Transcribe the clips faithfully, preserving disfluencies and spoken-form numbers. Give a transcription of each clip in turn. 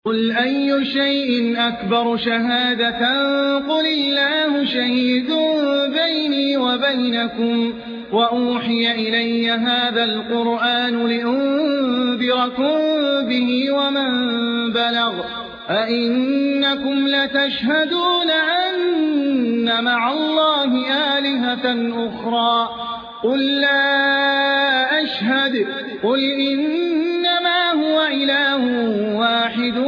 قل أي شيء أكبر شهادة قل الله شهيد بيني وبينكم وأوحي إلي هذا القرآن لأنذركم به ومن بلغ أئنكم لتشهدون أن مع الله آلهة أخرى قل لا أشهد قل إنما هو إله واحد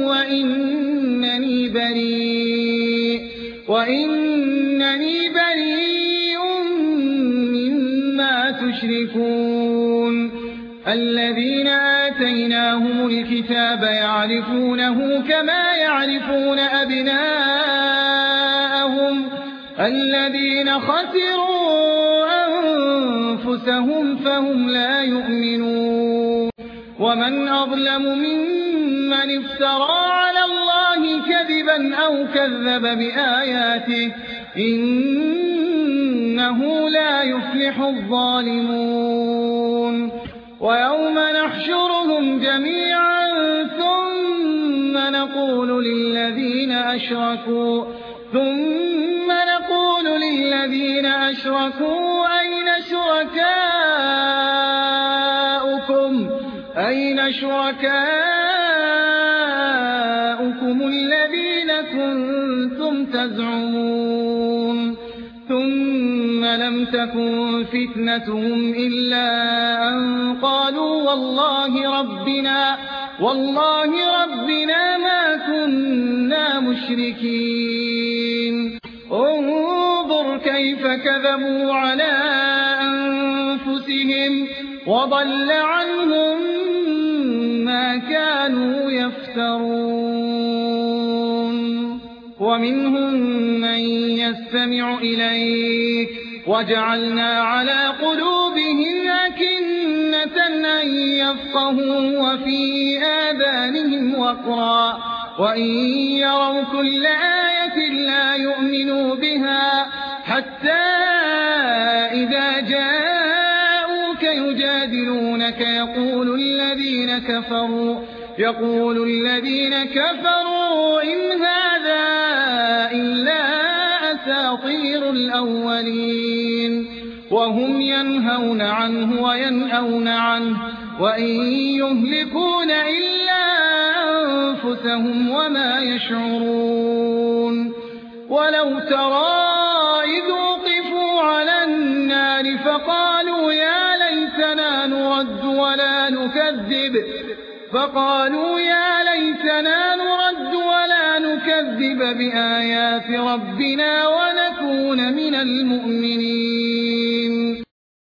وإنني بريء وإنني بريء مما تشركون الذين آتيناهم الكتاب يعرفونه كما يعرفون أبناءهم الذين خسروا أنفسهم فهم لا يؤمنون ومن أظلم ممن افترى على الله كذبا أو كذب بآياته إنه لا يفلح الظالمون ويوم نحشرهم جميعا ثم نقول للذين أشركوا ثم نقول للذين أشركوا أين شركاؤكم أين شركاؤكم الذين كنتم تزعمون ثم لم تكن فتنتهم إلا أن قالوا والله ربنا والله ربنا ما كنا مشركين انظر كيف كذبوا على أنفسهم وضل عنهم ما كانوا يفترون ومنهم من يستمع إليك وجعلنا على قلوبهم أكنة أن يفقهوا وفي آذانهم وقرا وإن يروا كل آية لا يؤمنوا بها حتى إذا جاءوك يجادلونك يقول الذين كفروا يقول الذين كفروا إن هذا إلا أساطير الأولين وهم ينهون عنه وينأون عنه وإن يهلكون إلا أنفسهم وما يشعرون ولو ترى إذ وقفوا على النار فقالوا يا ليتنا نرد ولا نكذب فقالوا يا ليتنا نرد ولا نكذب بآيات ربنا ونكون من المؤمنين